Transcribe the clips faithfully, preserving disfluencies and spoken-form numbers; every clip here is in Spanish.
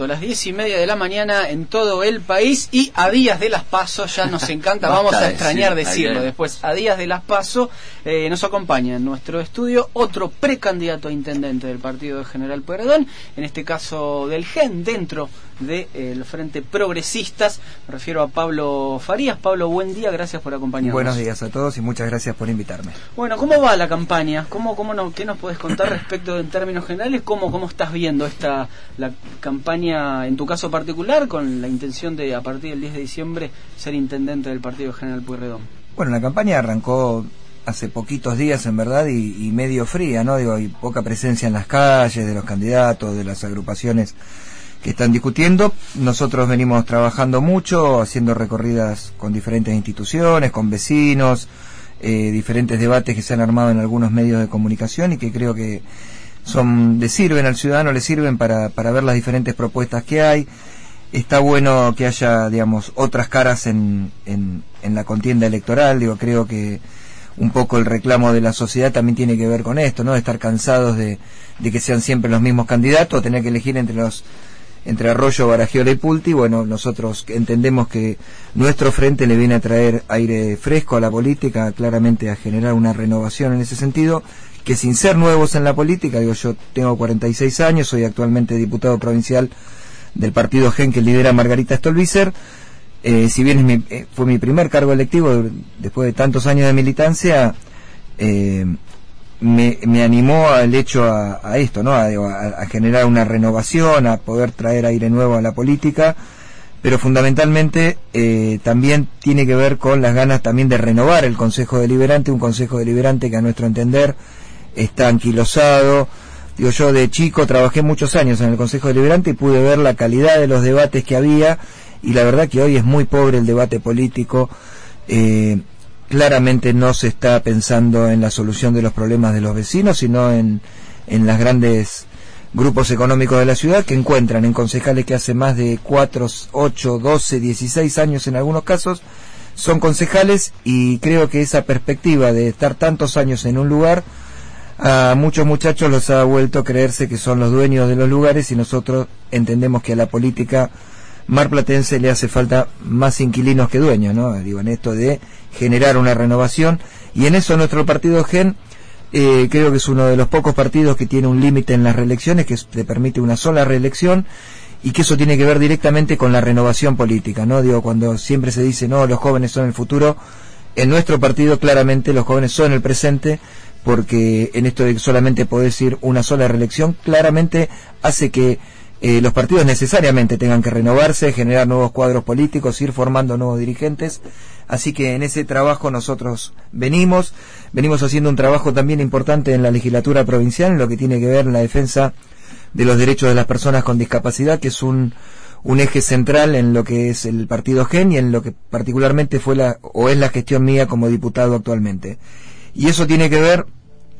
Las diez y media de la mañana en todo el país y a días de las PASO, ya nos encanta, vamos a extrañar decirlo después, a días de las PASO, eh, nos acompaña en nuestro estudio otro precandidato a intendente del partido de General Pueyrredón, en este caso del G E N, dentro del eh, Frente Progresistas, me refiero a Pablo Farías. Pablo, buen día, gracias por acompañarnos. Buenos días a todos y muchas gracias por invitarme. Bueno, ¿cómo va la campaña? ¿Cómo, cómo no, ¿Qué nos podés contar respecto en términos generales? ¿Cómo, cómo estás viendo esta la campaña, en tu caso particular, con la intención de, a partir del diez de diciembre, ser intendente del partido de General Pueyrredón? Bueno, la campaña arrancó hace poquitos días, en verdad, y, y medio fría, ¿no? Digo, hay poca presencia en las calles de los candidatos, de las agrupaciones que están discutiendo. Nosotros venimos trabajando mucho, haciendo recorridas con diferentes instituciones, con vecinos, eh, diferentes debates que se han armado en algunos medios de comunicación y que creo que son le sirven al ciudadano, le sirven para, para ver las diferentes propuestas que hay. Está bueno que haya, digamos, otras caras en, en, en la contienda electoral. Digo, creo que un poco el reclamo de la sociedad también tiene que ver con esto, ¿no? De estar cansados de, de que sean siempre los mismos candidatos, tener que elegir entre los entre Arroyo, Baragiola y Pulti. Bueno, nosotros entendemos que nuestro frente le viene a traer aire fresco a la política, claramente a generar una renovación en ese sentido, que sin ser nuevos en la política, digo, yo tengo cuarenta y seis años, soy actualmente diputado provincial del partido G E N que lidera Margarita Stolbizer. Eh, si bien es mi, eh, fue mi primer cargo electivo después de tantos años de militancia, eh, me, me animó al hecho a, a esto, ¿no? A, a, a generar una renovación, a poder traer aire nuevo a la política, pero fundamentalmente eh, también tiene que ver con las ganas también de renovar el Consejo Deliberante, un Consejo Deliberante que a nuestro entender está anquilosado. Digo, yo de chico trabajé muchos años en el Consejo Deliberante y pude ver la calidad de los debates que había, y la verdad que hoy es muy pobre el debate político. Eh, claramente no se está pensando en la solución de los problemas de los vecinos, sino en, en los grandes grupos económicos de la ciudad, que encuentran en concejales que hace más de cuatro, ocho, doce, dieciséis años en algunos casos son concejales, y creo que esa perspectiva de estar tantos años en un lugar a muchos muchachos los ha vuelto a creerse que son los dueños de los lugares, y nosotros entendemos que a la política marplatense le hace falta más inquilinos que dueños, ¿no? Digo, en esto de generar una renovación, y en eso nuestro partido G E N eh, creo que es uno de los pocos partidos que tiene un límite en las reelecciones, que te permite una sola reelección, y que eso tiene que ver directamente con la renovación política, ¿no? Digo, cuando siempre se dice, no, los jóvenes son el futuro, en nuestro partido claramente los jóvenes son el presente, porque en esto de solamente poder ir una sola reelección, claramente hace que Eh, los partidos necesariamente tengan que renovarse, generar nuevos cuadros políticos, ir formando nuevos dirigentes. Así que en ese trabajo nosotros venimos, venimos haciendo un trabajo también importante en la legislatura provincial, en lo que tiene que ver en la defensa de los derechos de las personas con discapacidad, que es un, un eje central en lo que es el partido G E N y en lo que particularmente fue la, o es la gestión mía como diputado actualmente. Y eso tiene que ver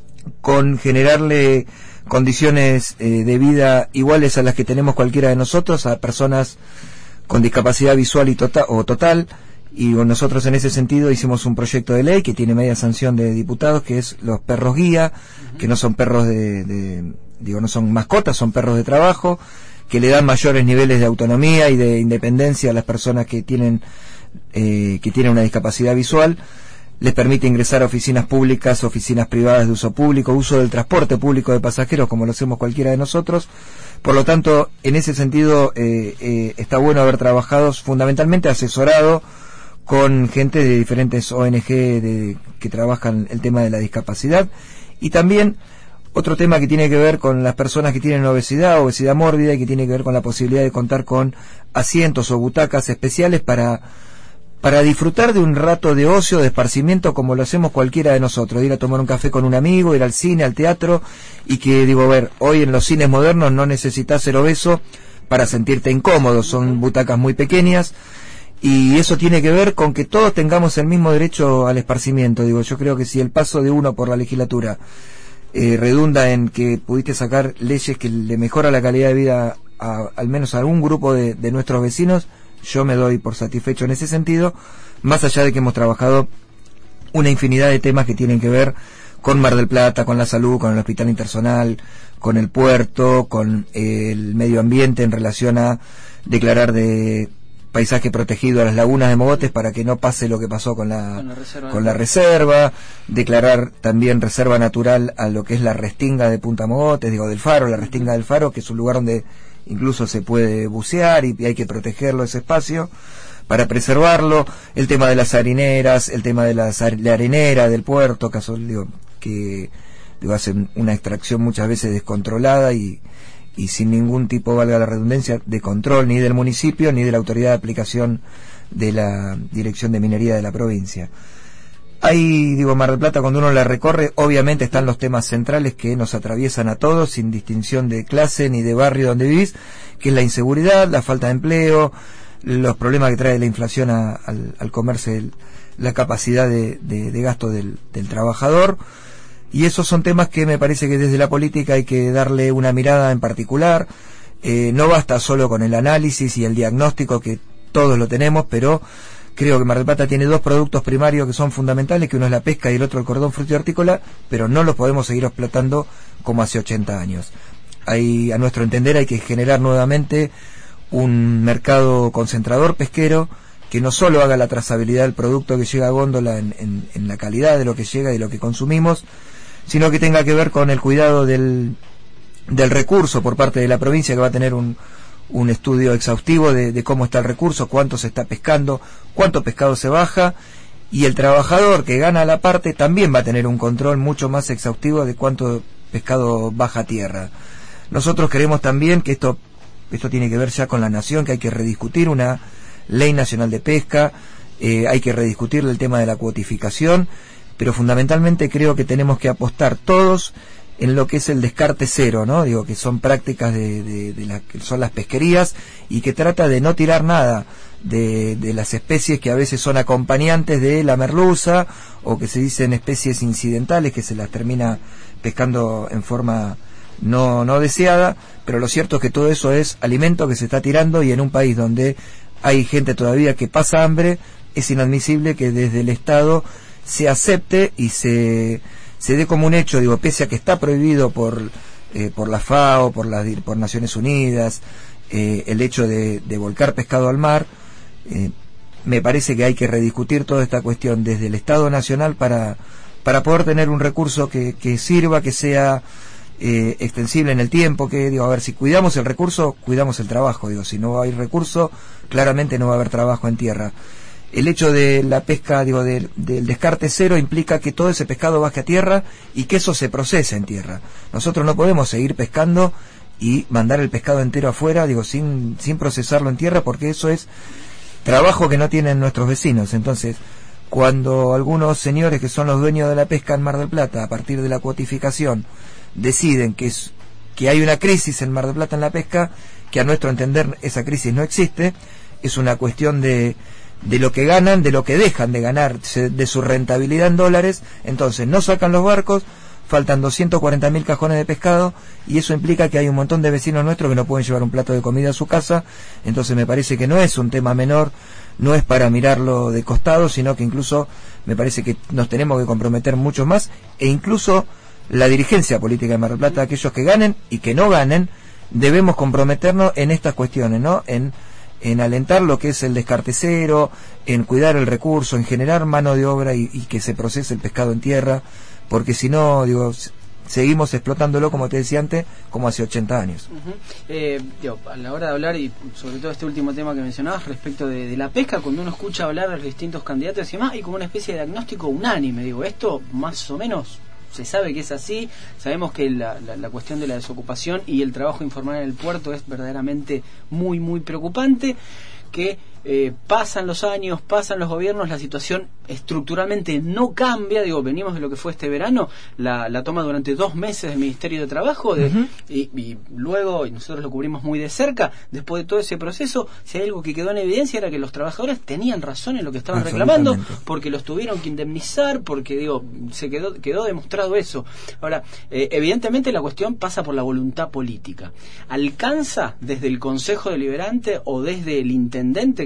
con generarle condiciones eh, de vida iguales a las que tenemos cualquiera de nosotros, a personas con discapacidad visual y total, o total, y nosotros en ese sentido hicimos un proyecto de ley que tiene media sanción de diputados, que es los perros guía, uh-huh. que no son perros de, de, digo, no son mascotas, son perros de trabajo, que le dan mayores niveles de autonomía y de independencia a las personas que tienen, eh, que tienen una discapacidad visual. Les permite ingresar a oficinas públicas, oficinas privadas de uso público, uso del transporte público de pasajeros, como lo hacemos cualquiera de nosotros. Por lo tanto, en ese sentido, eh, eh, está bueno haber trabajado, fundamentalmente asesorado con gente de diferentes O N G de, que trabajan el tema de la discapacidad. Y también otro tema que tiene que ver con las personas que tienen obesidad, obesidad mórbida, y que tiene que ver con la posibilidad de contar con asientos o butacas especiales para para disfrutar de un rato de ocio, de esparcimiento, como lo hacemos cualquiera de nosotros, de ir a tomar un café con un amigo, ir al cine, al teatro, y que, digo, a ver, hoy en los cines modernos no necesitas ser obeso para sentirte incómodo, son butacas muy pequeñas, y eso tiene que ver con que todos tengamos el mismo derecho al esparcimiento. Digo, yo creo que si el paso de uno por la legislatura eh, redunda en que pudiste sacar leyes que le mejora la calidad de vida a, al menos a algún grupo de, de nuestros vecinos, yo me doy por satisfecho en ese sentido, más allá de que hemos trabajado una infinidad de temas que tienen que ver con Mar del Plata, con la salud, con el hospital interzonal, con el puerto, con el medio ambiente en relación a declarar de paisaje protegido a las lagunas de Mogotes para que no pase lo que pasó con la, con la, reserva, con la reserva, declarar también reserva natural a lo que es la restinga de Punta Mogotes, digo del Faro, la restinga del Faro, que es un lugar donde incluso se puede bucear y hay que protegerlo, ese espacio, para preservarlo. El tema de las harineras, el tema de las, la arenera del puerto, caso, digo, que digo, hacen una extracción muchas veces descontrolada y y sin ningún tipo, valga la redundancia, de control ni del municipio ni de la autoridad de aplicación de la Dirección de Minería de la provincia. Ahí, digo, Mar del Plata, cuando uno la recorre, obviamente están los temas centrales que nos atraviesan a todos, sin distinción de clase ni de barrio donde vivís, que es la inseguridad, la falta de empleo, los problemas que trae la inflación a, al, al comerse el, la capacidad de, de, de gasto del, del trabajador. Y esos son temas que me parece que desde la política hay que darle una mirada en particular. Eh, no basta solo con el análisis y el diagnóstico, que todos lo tenemos, pero creo que Mar del Plata tiene dos productos primarios que son fundamentales, que uno es la pesca y el otro el cordón frutícola, pero no los podemos seguir explotando como hace ochenta años. Hay, a nuestro entender, hay que generar nuevamente un mercado concentrador pesquero que no solo haga la trazabilidad del producto que llega a góndola en, en, en la calidad de lo que llega y de lo que consumimos, sino que tenga que ver con el cuidado del, del recurso por parte de la provincia, que va a tener un, un estudio exhaustivo de, de cómo está el recurso, cuánto se está pescando, cuánto pescado se baja, y el trabajador que gana la parte también va a tener un control mucho más exhaustivo de cuánto pescado baja a tierra. Nosotros queremos también que esto, esto tiene que ver ya con la nación, que hay que rediscutir una ley nacional de pesca, eh, hay que rediscutir el tema de la cuotificación, pero fundamentalmente creo que tenemos que apostar todos en lo que es el descarte cero, ¿no? Digo, que son prácticas de, de, de las que son las pesquerías, y que trata de no tirar nada de, de las especies que a veces son acompañantes de la merluza, o que se dicen especies incidentales, que se las termina pescando en forma no, no deseada, pero lo cierto es que todo eso es alimento que se está tirando, y en un país donde hay gente todavía que pasa hambre, es inadmisible que desde el Estado se acepte y se, se dé como un hecho, digo, pese a que está prohibido por, eh, por la FAO, por, la, por Naciones Unidas, eh, el hecho de, de volcar pescado al mar. Eh, me parece que hay que rediscutir toda esta cuestión desde el Estado Nacional para, para poder tener un recurso que, que sirva, que sea eh, extensible en el tiempo, que, digo, a ver, si cuidamos el recurso, cuidamos el trabajo, digo, si no hay recurso, claramente no va a haber trabajo en tierra. El hecho de la pesca, digo, del, del descarte cero implica que todo ese pescado baje a tierra y que eso se procese en tierra. Nosotros no podemos seguir pescando y mandar el pescado entero afuera, digo, sin, sin procesarlo en tierra, porque eso es trabajo que no tienen nuestros vecinos. Entonces, cuando algunos señores que son los dueños de la pesca en Mar del Plata, a partir de la cuotificación, deciden que, es, que hay una crisis en Mar del Plata en la pesca, que a nuestro entender esa crisis no existe, es una cuestión de de lo que ganan, de lo que dejan de ganar, de su rentabilidad en dólares. Entonces no sacan los barcos, faltan doscientos cuarenta mil cajones de pescado, y eso implica que hay un montón de vecinos nuestros que no pueden llevar un plato de comida a su casa. Entonces me parece que no es un tema menor, no es para mirarlo de costado, sino que incluso me parece que nos tenemos que comprometer mucho más, e incluso la dirigencia política de Mar del Plata, aquellos que ganen y que no ganen, debemos comprometernos en estas cuestiones, ¿no? En en alentar lo que es el descarte cero, en cuidar el recurso, en generar mano de obra y, y que se procese el pescado en tierra, porque si no, digo, seguimos explotándolo, como te decía antes, como hace ochenta años. Uh-huh. eh, digo, a la hora de hablar, y sobre todo este último tema que mencionabas respecto de, de la pesca, cuando uno escucha hablar a los distintos candidatos y demás, hay como una especie de diagnóstico unánime. Digo, esto más o menos se sabe que es así, sabemos que la, la, la cuestión de la desocupación y el trabajo informal en el puerto es verdaderamente muy, muy preocupante, que eh, pasan los años, pasan los gobiernos, la situación estructuralmente no cambia. Digo, venimos de lo que fue este verano, la, la toma durante dos meses del Ministerio de Trabajo, de, uh-huh. y, y luego, y nosotros lo cubrimos muy de cerca, después de todo ese proceso, si hay algo que quedó en evidencia era que los trabajadores tenían razón en lo que estaban reclamando, porque los tuvieron que indemnizar, porque, digo, se quedó, quedó demostrado eso. Ahora, eh, evidentemente la cuestión pasa por la voluntad política. ¿Alcanza desde el Consejo Deliberante o desde el intendente que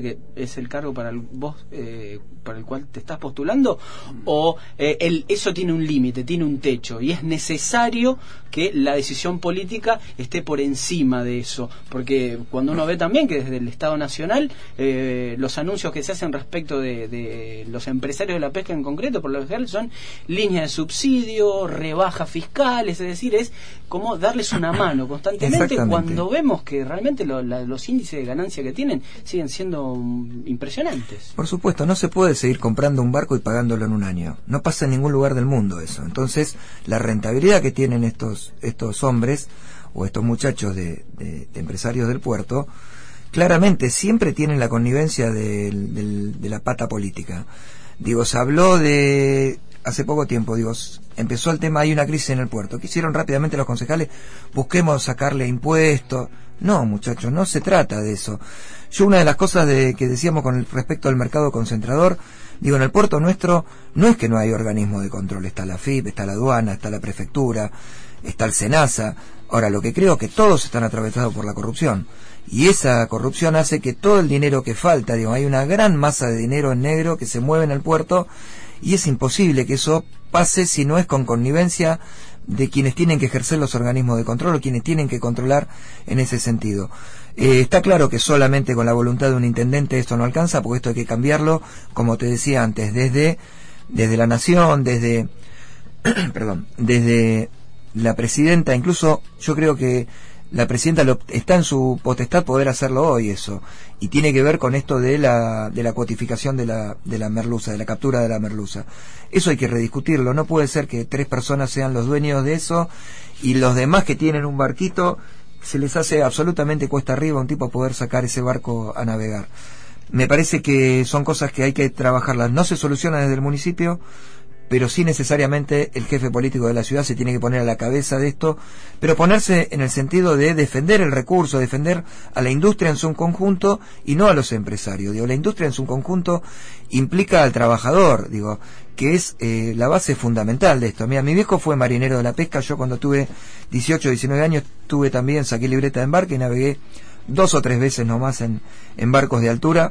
que es el cargo para el, vos eh, para el cual te estás postulando, o eh, el, eso tiene un límite, tiene un techo, y es necesario que la decisión política esté por encima de eso, porque cuando uno ve también que desde el Estado Nacional eh, los anuncios que se hacen respecto de, de los empresarios de la pesca en concreto, por lo general son líneas de subsidio, rebajas fiscales, es decir, es como darles una mano constantemente cuando vemos que realmente lo, la, los índices de ganancia que tienen siguen siendo um, impresionantes. Por supuesto, no se puede seguir comprando un barco y pagándolo en un año. No pasa en ningún lugar del mundo eso. Entonces, la rentabilidad que tienen estos estos hombres o estos muchachos de, de, de empresarios del puerto, claramente siempre tienen la connivencia de, de, de la pata política. Digo, se habló de... Hace poco tiempo, digo, empezó el tema, hay una crisis en el puerto. ¿Qué hicieron rápidamente los concejales? Busquemos sacarle impuestos. No, muchachos, no se trata de eso. Yo una de las cosas de, que decíamos con el, respecto al mercado concentrador, digo, en el puerto nuestro no es que no hay organismo de control. Está la F I P, está la aduana, está la prefectura, está el SENASA. Ahora, lo que creo es que todos están atravesados por la corrupción. Y esa corrupción hace que todo el dinero que falta, digo, hay una gran masa de dinero en negro que se mueve en el puerto, y es imposible que eso pase si no es con connivencia de quienes tienen que ejercer los organismos de control o quienes tienen que controlar en ese sentido. Eh, está claro que solamente con la voluntad de un intendente esto no alcanza, porque esto hay que cambiarlo, como te decía antes, desde, desde la nación, desde, perdón, desde la presidenta, incluso yo creo que la presidenta lo, está en su potestad poder hacerlo hoy eso, y tiene que ver con esto de la de la cuotificación de la de la merluza, de la captura de la merluza. Eso hay que rediscutirlo. No puede ser que tres personas sean los dueños de eso y los demás que tienen un barquito se les hace absolutamente cuesta arriba a un tipo poder sacar ese barco a navegar. Me parece que son cosas que hay que trabajarlas. No se solucionan desde el municipio, pero sí necesariamente el jefe político de la ciudad se tiene que poner a la cabeza de esto, pero ponerse en el sentido de defender el recurso, defender a la industria en su conjunto y no a los empresarios. Digo, la industria en su conjunto implica al trabajador, digo, que es eh, la base fundamental de esto. Mira, mi viejo fue marinero de la pesca. Yo cuando tuve dieciocho, diecinueve años tuve también, saqué libreta de embarque y navegué dos o tres veces nomás en, en barcos de altura.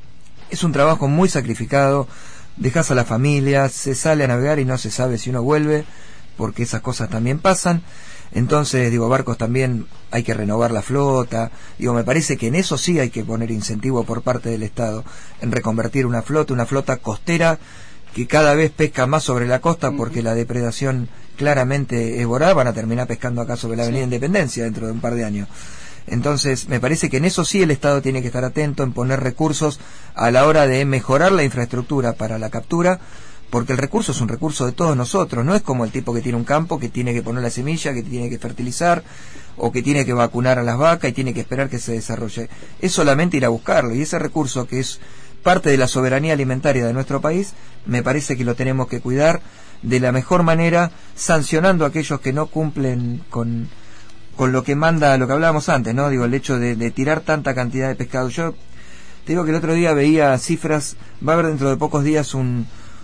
Es un trabajo muy sacrificado. Dejas a la familia, se sale a navegar y no se sabe si uno vuelve, porque esas cosas también pasan. Entonces, digo, barcos también hay que renovar la flota. Digo, me parece que en eso sí hay que poner incentivo por parte del Estado, en reconvertir una flota, una flota costera que cada vez pesca más sobre la costa, porque la depredación claramente es voraz. Van a terminar pescando acá sobre la Avenida Independencia dentro de un par de años. Entonces, me parece que en eso sí el Estado tiene que estar atento, en poner recursos a la hora de mejorar la infraestructura para la captura, porque el recurso es un recurso de todos nosotros. No es como el tipo que tiene un campo, que tiene que poner la semilla, que tiene que fertilizar, o que tiene que vacunar a las vacas y tiene que esperar que se desarrolle. Es solamente ir a buscarlo, y ese recurso que es parte de la soberanía alimentaria de nuestro país, me parece que lo tenemos que cuidar de la mejor manera, sancionando a aquellos que no cumplen con... con lo que manda, lo que hablábamos antes, ¿no? Digo, el hecho de, de tirar tanta cantidad de pescado. Yo te digo que el otro día veía cifras, va a haber dentro de pocos días un,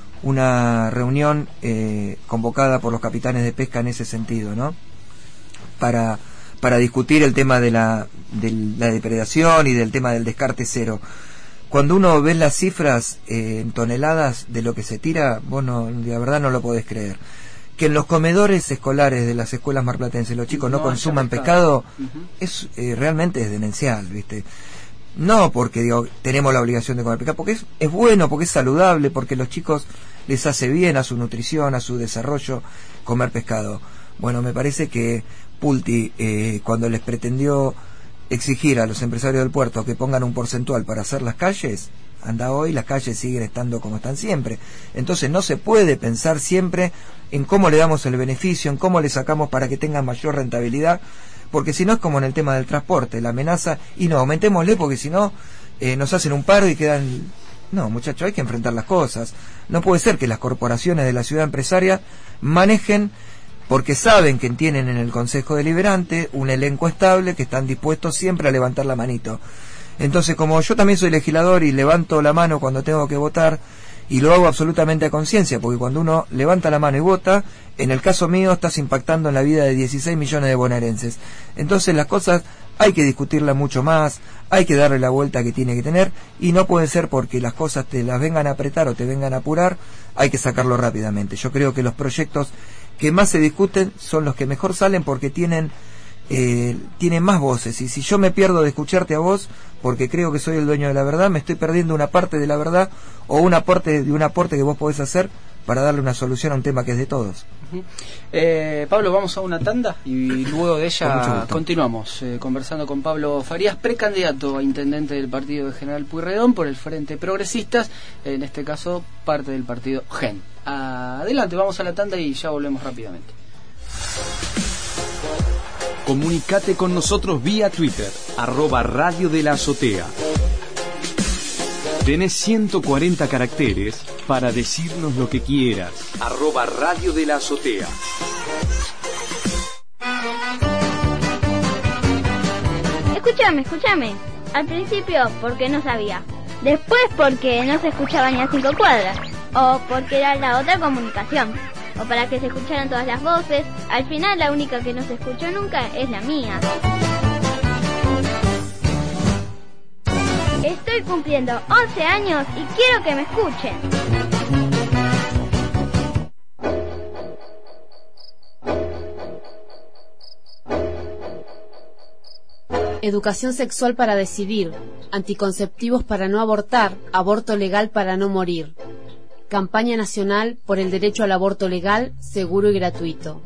una reunión eh, convocada por los capitanes de pesca en ese sentido, ¿no? Para, para discutir el tema de la, de la depredación y del tema del descarte cero. Cuando uno ve las cifras eh, en toneladas de lo que se tira, vos no, la verdad no lo podés creer. Que en los comedores escolares de las escuelas marplatenses los chicos no, no consuman pescado, pescado uh-huh. es eh, realmente es demencial, ¿viste? No porque digo tenemos la obligación de comer pescado, porque es, es bueno, porque es saludable, porque los chicos les hace bien a su nutrición, a su desarrollo comer pescado. Bueno, me parece que Pulti eh, cuando les pretendió exigir a los empresarios del puerto que pongan un porcentual para hacer las calles, anda hoy, las calles siguen estando como están siempre. Entonces no se puede pensar siempre en cómo le damos el beneficio, en cómo le sacamos para que tengan mayor rentabilidad, porque si no es como en el tema del transporte, la amenaza, y no, aumentémosle porque si no eh, nos hacen un paro y quedan... No, muchachos, hay que enfrentar las cosas. No puede ser que las corporaciones de la ciudad empresaria manejen porque saben que tienen en el Consejo Deliberante un elenco estable que están dispuestos siempre a levantar la manito. Entonces, como yo también soy legislador y levanto la mano cuando tengo que votar, y lo hago absolutamente a conciencia, porque cuando uno levanta la mano y vota, en el caso mío estás impactando en la vida de dieciséis millones de bonaerenses. Entonces las cosas hay que discutirla mucho más, hay que darle la vuelta que tiene que tener, y no puede ser porque las cosas te las vengan a apretar o te vengan a apurar, hay que sacarlo rápidamente. Yo creo que los proyectos que más se discuten son los que mejor salen porque tienen eh, tienen más voces, y si yo me pierdo de escucharte a vos porque creo que soy el dueño de la verdad, me estoy perdiendo una parte de la verdad o un aporte de un aporte que vos podés hacer para darle una solución a un tema que es de todos. Uh-huh. eh, Pablo, vamos a una tanda y luego de ella continuamos eh, conversando con Pablo Farías, precandidato a intendente del partido de General Pueyrredón por el Frente Progresistas, en este caso parte del partido G E N. Adelante, vamos a la tanda y ya volvemos rápidamente. Comunicate con nosotros vía Twitter, arroba Radio de la Azotea. Tenés ciento cuarenta caracteres para decirnos lo que quieras. Arroba Radio de la Azotea. Escúchame, escúchame. Al principio porque no sabía. Después porque no se escuchaba ni a cinco cuadras. O porque era la otra comunicación. O para que se escucharan todas las voces. Al final la única que no se escuchó nunca es la mía. Estoy cumpliendo once años y quiero que me escuchen. Educación sexual para decidir, anticonceptivos para no abortar, aborto legal para no morir. Campaña nacional por el derecho al aborto legal, seguro y gratuito.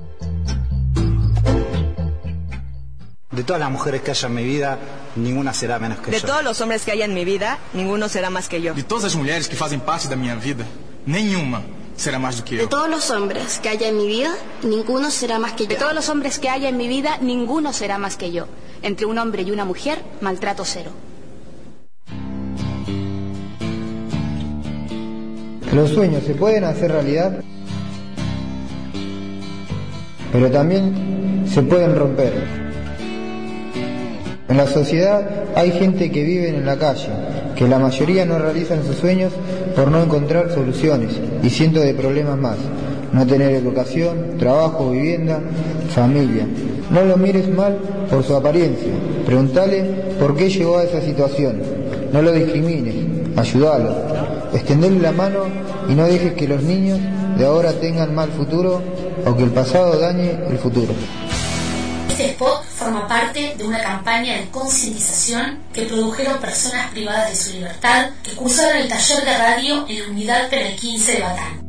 De todas las mujeres que haya en mi vida, ninguna será menos que de yo. De todos los hombres que haya en mi vida, ninguno será más que yo. De todas las mujeres que fazem parte de mi vida, ninguna será más do que yo. De todos los hombres que haya en mi vida, ninguno será más que yo. De todos los hombres que haya en mi vida, ninguno será más que yo. Entre un hombre y una mujer, maltrato cero. Los sueños se pueden hacer realidad, pero también se pueden romper. En la sociedad hay gente que vive en la calle, que la mayoría no realizan sus sueños por no encontrar soluciones y cientos de problemas más. No tener educación, trabajo, vivienda, familia. No lo mires mal por su apariencia. Preguntale por qué llegó a esa situación. No lo discrimines, ayúdalo. Extenderle la mano y no dejes que los niños de ahora tengan mal futuro o que el pasado dañe el futuro. Este spot forma parte de una campaña de concientización que produjeron personas privadas de su libertad que cursaron el taller de radio en la unidad P M quince de Batán.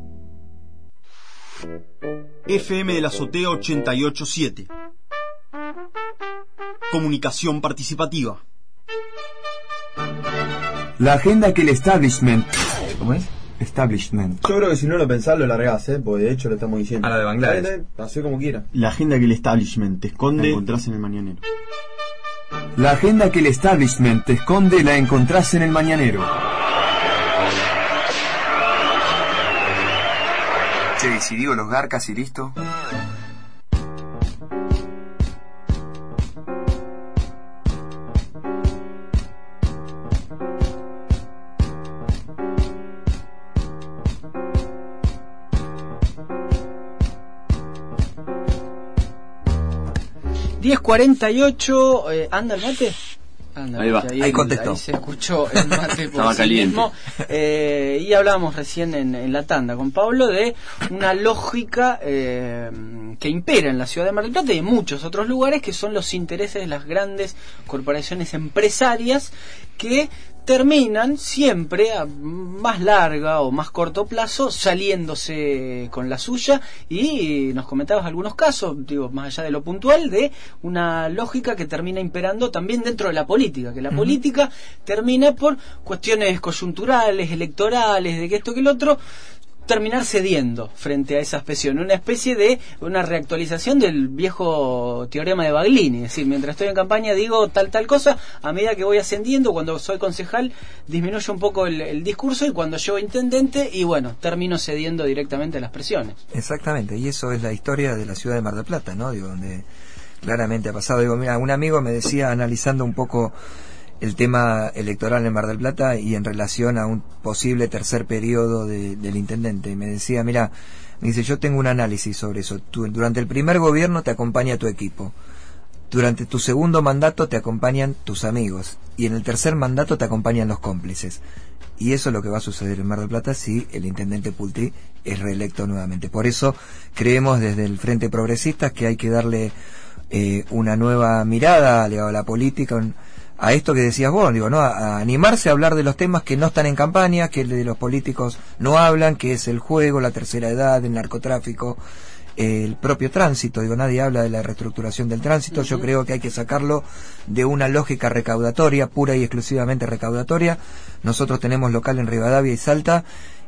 F M de la Azotea ochenta y ocho punto siete. Comunicación participativa. La agenda que el establishment... ¿Cómo es? Establishment. Yo creo que si no lo pensás lo largás, ¿eh? Porque de hecho lo estamos diciendo. A la de Bangladesh. Hace como quiera. La agenda que el establishment te esconde, la encontrás en el mañanero. La agenda que el establishment te esconde, la encontrás en el mañanero. Che, ¿y si digo los garcas y listo? diez cuarenta y ocho, eh, ¿anda el mate? Anda, ahí va, ahí, ahí contestó. Ahí se escuchó el mate por Estaba sí caliente. mismo. Eh, y hablábamos recién en, en la tanda con Pablo de una lógica eh, que impera en la ciudad de Mar del Plata y en muchos otros lugares, que son los intereses de las grandes corporaciones empresarias que terminan siempre a más larga o más corto plazo saliéndose con la suya, y nos comentabas algunos casos, digo, más allá de lo puntual, de una lógica que termina imperando también dentro de la política, que la uh-huh. política termina por cuestiones coyunturales, electorales, de que esto que el otro, terminar cediendo frente a esa expresión, una especie de una reactualización del viejo teorema de Baglini, es decir, mientras estoy en campaña digo tal tal cosa, a medida que voy ascendiendo, cuando soy concejal disminuye un poco el, el discurso, y cuando llego intendente, y bueno, termino cediendo directamente a las presiones. Exactamente, y eso es la historia de la ciudad de Mar del Plata, ¿no? Digo, donde claramente ha pasado. Digo, mira, un amigo me decía, analizando un poco el tema electoral en Mar del Plata y en relación a un posible tercer periodo de, del intendente, y me decía, mira, me dice, yo tengo un análisis sobre eso. Tú, durante el primer gobierno te acompaña tu equipo, Durante tu segundo mandato te acompañan tus amigos y en el tercer mandato te acompañan los cómplices. Y eso es lo que va a suceder en Mar del Plata si el intendente Pultí es reelecto nuevamente. Por eso creemos desde el Frente Progresista que hay que darle eh, una nueva mirada, digamos, a la política, un, a esto que decías vos, digo, ¿no? A, a animarse a hablar de los temas que no están en campaña, que de los políticos no hablan, que es el juego, la tercera edad, el narcotráfico, el propio tránsito. Digo, nadie habla de la reestructuración del tránsito. Uh-huh. Yo creo que hay que sacarlo de una lógica recaudatoria, pura y exclusivamente recaudatoria. Nosotros tenemos local en Rivadavia y Salta,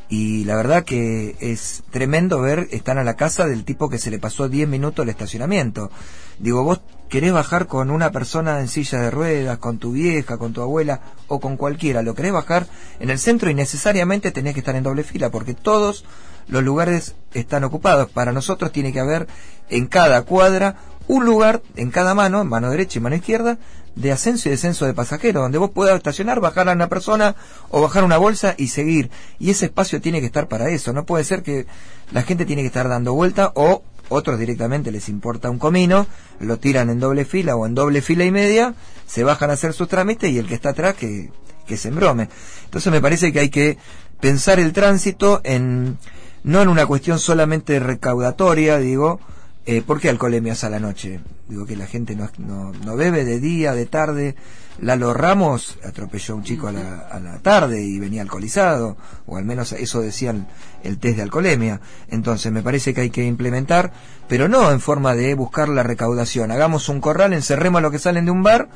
y la verdad que es tremendo ver, están a la casa del tipo que se le pasó diez minutos el estacionamiento. Digo, vos querés bajar con una persona en silla de ruedas, con tu vieja, con tu abuela o con cualquiera, lo querés bajar en el centro y necesariamente tenés que estar en doble fila porque todos los lugares están ocupados. Para nosotros tiene que haber en cada cuadra un lugar, en cada mano, mano derecha y mano izquierda, de ascenso y descenso de pasajeros, donde vos puedas estacionar, bajar a una persona o bajar una bolsa y seguir. Y ese espacio tiene que estar para eso. No puede ser que la gente tiene que estar dando vuelta, o otros directamente les importa un comino, lo tiran en doble fila o en doble fila y media, se bajan a hacer sus trámites y el que está atrás que, que se embrome. Entonces me parece que hay que pensar el tránsito en no en una cuestión solamente recaudatoria, digo, eh, ¿por qué alcoholemias a la noche? Digo que la gente no, no, no bebe de día, de tarde. Lalo Ramos atropelló a un chico a la, a la tarde y venía alcoholizado, o al menos eso decían el test de alcoholemia. Entonces me parece que hay que implementar, pero no en forma de buscar la recaudación. Hagamos un corral, encerremos a los que salen de un bar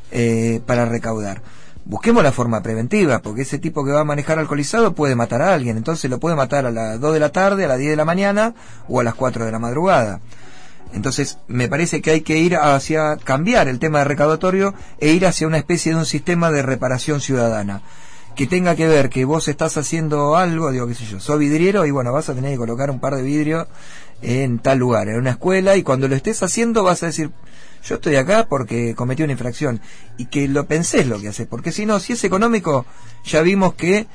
eh, para recaudar. Busquemos la forma preventiva, porque ese tipo que va a manejar alcoholizado puede matar a alguien, entonces lo puede matar a las dos de la tarde, a las diez de la mañana o a las cuatro de la madrugada. Entonces me parece que hay que ir hacia cambiar el tema de recaudatorio e ir hacia una especie de un sistema de reparación ciudadana que tenga que ver que vos estás haciendo algo, digo, qué sé yo, sos vidriero y bueno, vas a tener que colocar un par de vidrios en tal lugar, en una escuela, y cuando lo estés haciendo vas a decir, yo estoy acá porque cometí una infracción, y que lo pensés lo que haces, porque si no, si es económico, ya vimos que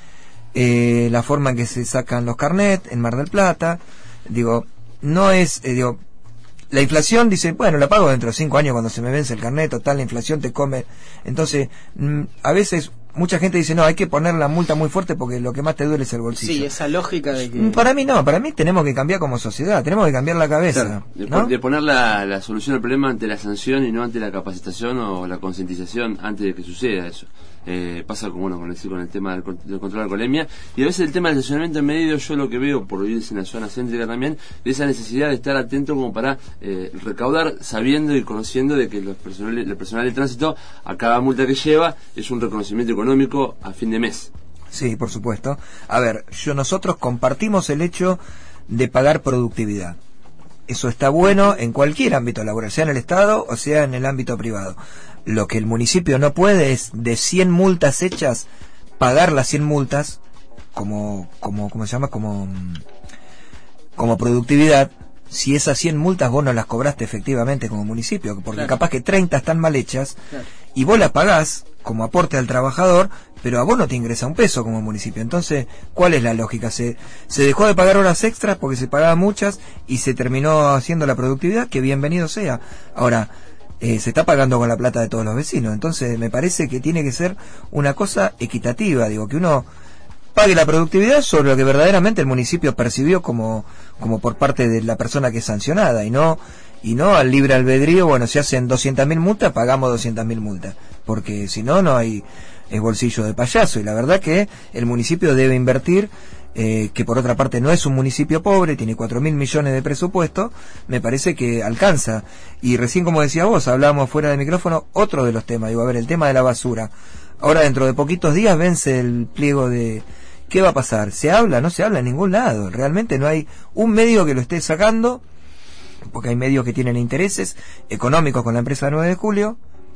eh, la forma en que se sacan los carnets en Mar del Plata, digo, no es, eh, digo, la inflación dice, bueno, la pago dentro de cinco años cuando se me vence el carnet, total, la inflación te come. Entonces, mm, a veces mucha gente dice, no, hay que poner la multa muy fuerte porque lo que más te duele es el bolsillo. Sí, esa lógica de que... Para mí no, para mí tenemos que cambiar como sociedad, tenemos que cambiar la cabeza. Claro, de, ¿no? de poner la, la solución al problema ante la sanción y no ante la capacitación o la concientización antes de que suceda eso. Eh, pasa como bueno, con el, con el tema del, del control de la alcoholemia, y a veces el tema del estacionamiento en medio, yo lo que veo por vivir en la zona céntrica también, de esa necesidad de estar atento como para eh, recaudar, sabiendo y conociendo de que los personal, el personal de tránsito a cada multa que lleva es un reconocimiento económico a fin de mes. Sí, por supuesto. A ver, yo nosotros compartimos el hecho de pagar productividad. Eso está bueno en cualquier ámbito laboral, sea en el Estado o sea en el ámbito privado. Lo que el municipio no puede es de cien multas hechas, pagar las cien multas como, como, ¿cómo se llama? Como, como productividad, si esas cien multas vos no las cobraste efectivamente como municipio, porque claro, capaz que treinta están mal hechas, claro, y vos las pagás como aporte al trabajador, pero a vos no te ingresa un peso como municipio. Entonces, ¿cuál es la lógica? Se, se dejó de pagar horas extras porque se pagaban muchas y se terminó haciendo la productividad, que bienvenido sea. Ahora, Eh, se está pagando con la plata de todos los vecinos, entonces me parece que tiene que ser una cosa equitativa, digo, que uno pague la productividad sobre lo que verdaderamente el municipio percibió como, como por parte de la persona que es sancionada, y no, y no al libre albedrío, bueno, si hacen doscientas mil multas, pagamos doscientas mil multas, porque si no, no hay, es bolsillo de payaso, y la verdad que el municipio debe invertir, Eh, que por otra parte no es un municipio pobre, tiene cuatro mil millones de presupuesto, me parece que alcanza. Y recién, como decía vos, hablábamos fuera de micrófono, otro de los temas, digo, a ver, el tema de la basura. Ahora dentro de poquitos días vence el pliego de... ¿Qué va a pasar? ¿Se habla? No se habla en ningún lado. Realmente no hay un medio que lo esté sacando, porque hay medios que tienen intereses económicos con la empresa nueve de julio.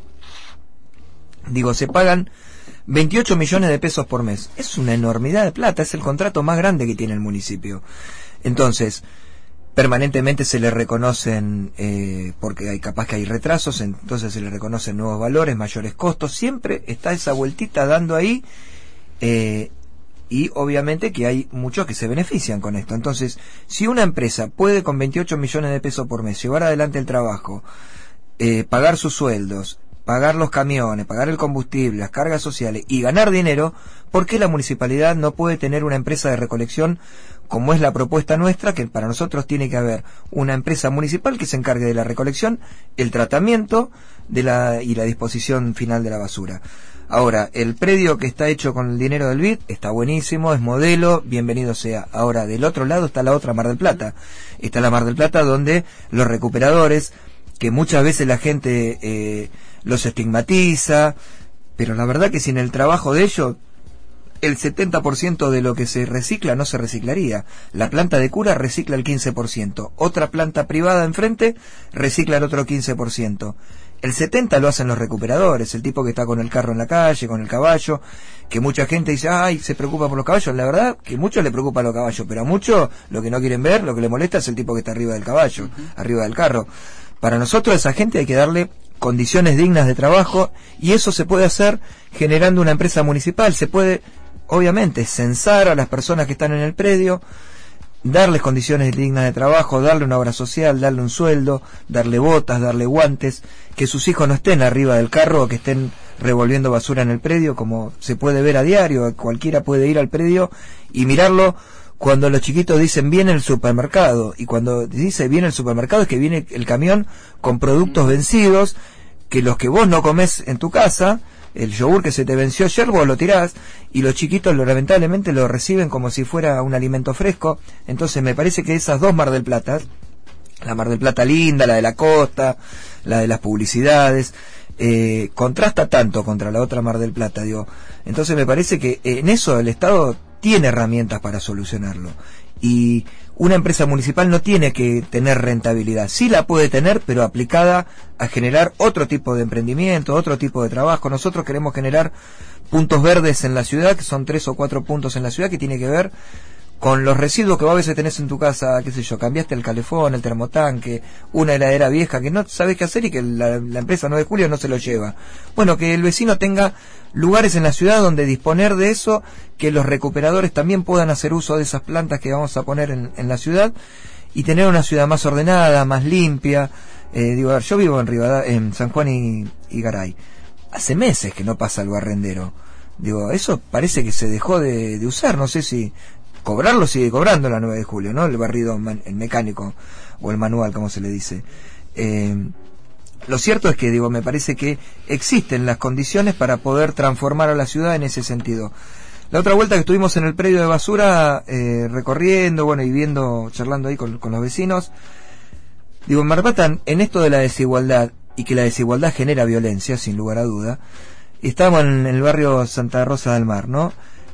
Digo, se pagan veintiocho millones de pesos por mes. Es una enormidad de plata, es el contrato más grande que tiene el municipio. Entonces, permanentemente se le reconocen, eh, porque hay capaz que hay retrasos, entonces se le reconocen nuevos valores, mayores costos. Siempre está esa vueltita dando ahí, eh, y obviamente que hay muchos que se benefician con esto. Entonces, si una empresa puede con veintiocho millones de pesos por mes llevar adelante el trabajo, eh, pagar sus sueldos, pagar los camiones, pagar el combustible, las cargas sociales y ganar dinero, ¿por qué la municipalidad no puede tener una empresa de recolección como es la propuesta nuestra? Que para nosotros tiene que haber una empresa municipal que se encargue de la recolección, el tratamiento de la y la disposición final de la basura. Ahora, el predio que está hecho con el dinero del B I D está buenísimo, es modelo, bienvenido sea. Ahora, del otro lado está la otra Mar del Plata. Está la Mar del Plata donde los recuperadores, que muchas veces la gente eh, los estigmatiza, pero la verdad que sin el trabajo de ellos, el setenta por ciento de lo que se recicla no se reciclaría. La planta de cura recicla el quince por ciento. Otra planta privada enfrente recicla el otro quince por ciento. El setenta por ciento lo hacen los recuperadores, el tipo que está con el carro en la calle, con el caballo, que mucha gente dice, ay, se preocupa por los caballos. La verdad que a muchos le preocupa los caballos, pero a muchos lo que no quieren ver, lo que le molesta es el tipo que está arriba del caballo, uh-huh. arriba del carro. Para nosotros a esa gente hay que darle condiciones dignas de trabajo, y eso se puede hacer generando una empresa municipal. Se puede, obviamente, censar a las personas que están en el predio, darles condiciones dignas de trabajo, darle una obra social, darle un sueldo, darle botas, darle guantes, que sus hijos no estén arriba del carro o que estén revolviendo basura en el predio, como se puede ver a diario. Cualquiera puede ir al predio y mirarlo cuando los chiquitos dicen viene el supermercado, y cuando dice viene el supermercado es que viene el camión con productos vencidos, que los que vos no comés en tu casa, el yogur que se te venció ayer, vos lo tirás, y los chiquitos lo, lamentablemente lo reciben como si fuera un alimento fresco. Entonces me parece que esas dos Mar del Plata, la Mar del Plata linda, la de la costa, la de las publicidades, eh, contrasta tanto contra la otra Mar del Plata, digo. Entonces me parece que en eso el Estado tiene herramientas para solucionarlo, y una empresa municipal no tiene que tener rentabilidad, sí la puede tener, pero aplicada a generar otro tipo de emprendimiento, otro tipo de trabajo. Nosotros queremos generar puntos verdes en la ciudad, que son tres o cuatro puntos en la ciudad, que tiene que ver con los residuos que vos a veces tenés en tu casa, qué sé yo, cambiaste el calefón, el termotanque, una heladera vieja que no sabés qué hacer y que la, la empresa nueve de julio no se lo lleva. Bueno, que el vecino tenga lugares en la ciudad donde disponer de eso, que los recuperadores también puedan hacer uso de esas plantas que vamos a poner en, en la ciudad, y tener una ciudad más ordenada, más limpia. Eh, digo, a ver, yo vivo en Rivadavia, en San Juan y, y Garay. Hace meses que no pasa el barrendero. Digo, eso parece que se dejó de, de usar, no sé si cobrarlo sigue cobrando la nueve de julio, ¿no? El barrido, man, el mecánico o el manual, como se le dice. Eh, lo cierto es que, digo, me parece que existen las condiciones para poder transformar a la ciudad en ese sentido. La otra vuelta que estuvimos en el predio de basura, eh, recorriendo, bueno, y viendo, charlando ahí con, con los vecinos, digo, en Mar del Plata, en esto de la desigualdad, y que la desigualdad genera violencia, sin lugar a duda, estábamos en el barrio Santa Rosa del Mar, ¿no?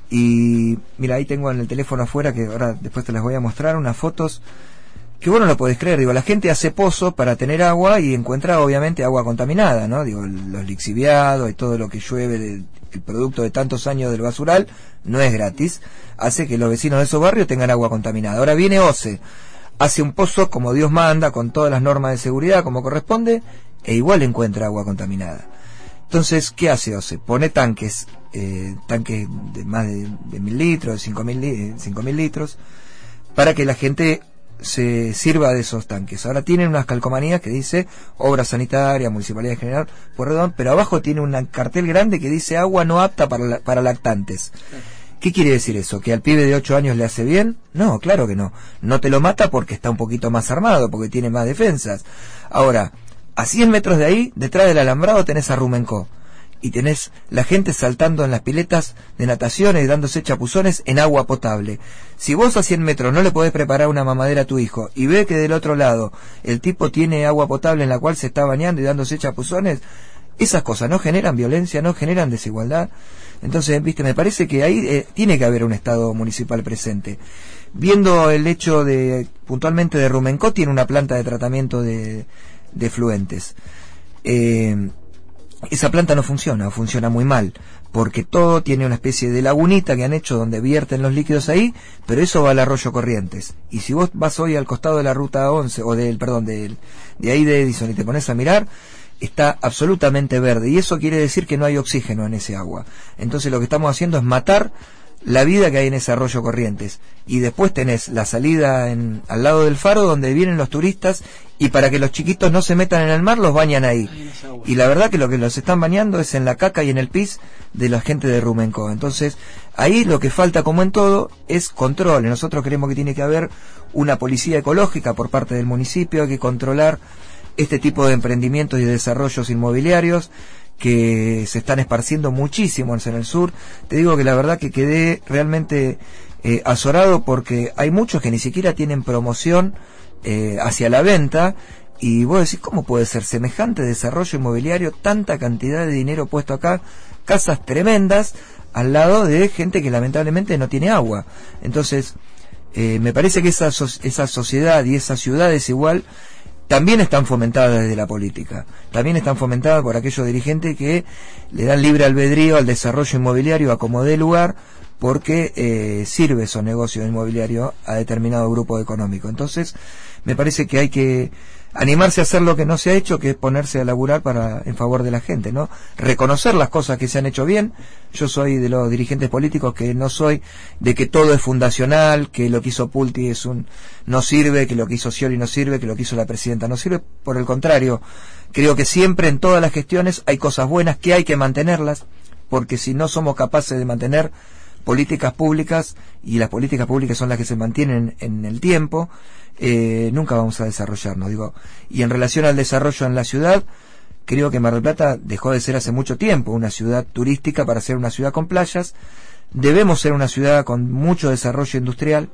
Y mira, ahí tengo en el teléfono afuera, que ahora después te las voy a mostrar, unas fotos que vos no lo podés creer. Digo, la gente hace pozo para tener agua y encuentra obviamente agua contaminada, ¿no? Digo, los lixiviados y todo lo que llueve del el producto de tantos años del basural no es gratis, hace que los vecinos de esos barrios tengan agua contaminada. Ahora viene OCE, hace un pozo como Dios manda, con todas las normas de seguridad como corresponde, e igual encuentra agua contaminada. Entonces, ¿qué hace OCE? Pone tanques, eh, tanques de más de, de mil litros, de cinco mil, li, cinco mil litros, para que la gente se sirva de esos tanques. Ahora tienen unas calcomanías que dice Obra Sanitaria, Municipalidad General Pueyrredón, pero abajo tiene un cartel grande que dice agua no apta para, la, para lactantes. ¿Qué quiere decir eso? ¿Que al pibe de ocho años le hace bien? No, claro que no. No te lo mata porque está un poquito más armado, porque tiene más defensas. Ahora, a cien metros de ahí, detrás del alambrado, tenés a Rumencó. Y tenés la gente saltando en las piletas de natación y dándose chapuzones en agua potable. Si vos a cien metros no le podés preparar una mamadera a tu hijo y ve que del otro lado el tipo tiene agua potable en la cual se está bañando y dándose chapuzones, esas cosas no generan violencia, no generan desigualdad. Entonces, viste, me parece que ahí eh, tiene que haber un Estado municipal presente. Viendo el hecho de, puntualmente de Rumencó, tiene una planta de tratamiento de, de efluentes. Eh... Esa planta no funciona, o funciona muy mal, porque todo tiene una especie de lagunita que han hecho donde vierten los líquidos ahí, pero eso va al arroyo Corrientes. Y si vos vas hoy al costado de la ruta once, o del, perdón, de, de ahí de Edison, y te pones a mirar, está absolutamente verde, y eso quiere decir que no hay oxígeno en ese agua. Entonces lo que estamos haciendo es matar la vida que hay en ese arroyo Corrientes. Y después tenés la salida en, al lado del faro, donde vienen los turistas, y para que los chiquitos no se metan en el mar, los bañan ahí. Y la verdad que lo que los están bañando es en la caca y en el pis de la gente de Rumencó. Entonces, ahí lo que falta, como en todo, es control. Nosotros creemos que tiene que haber una policía ecológica por parte del municipio, hay que controlar este tipo de emprendimientos y desarrollos inmobiliarios que se están esparciendo muchísimo en el sur. Te digo que la verdad que quedé realmente eh, azorado, porque hay muchos que ni siquiera tienen promoción eh, hacia la venta, y vos decís, ¿cómo puede ser semejante desarrollo inmobiliario, tanta cantidad de dinero puesto acá, casas tremendas al lado de gente que lamentablemente no tiene agua? Entonces eh, me parece que esa, so esa sociedad y esa ciudad desigual también están fomentadas desde la política, también están fomentadas por aquellos dirigentes que le dan libre albedrío al desarrollo inmobiliario a como dé lugar, porque eh, sirve esos negocios inmobiliarios a determinado grupo económico. Entonces me parece que hay que animarse a hacer lo que no se ha hecho, que es ponerse a laburar para en favor de la gente, ¿no? Reconocer las cosas que se han hecho bien. Yo soy de los dirigentes políticos que no soy de que todo es fundacional, que lo que hizo Pulti es un no sirve, que lo que hizo Scioli no sirve, que lo que hizo la presidenta no sirve. Por el contrario, creo que siempre en todas las gestiones hay cosas buenas que hay que mantenerlas, porque si no somos capaces de mantener políticas públicas, y las políticas públicas son las que se mantienen en el tiempo, eh, nunca vamos a desarrollarnos, digo. Y en relación al desarrollo en la ciudad, creo que Mar del Plata dejó de ser hace mucho tiempo una ciudad turística para ser una ciudad con playas. Debemos ser una ciudad con mucho desarrollo industrial,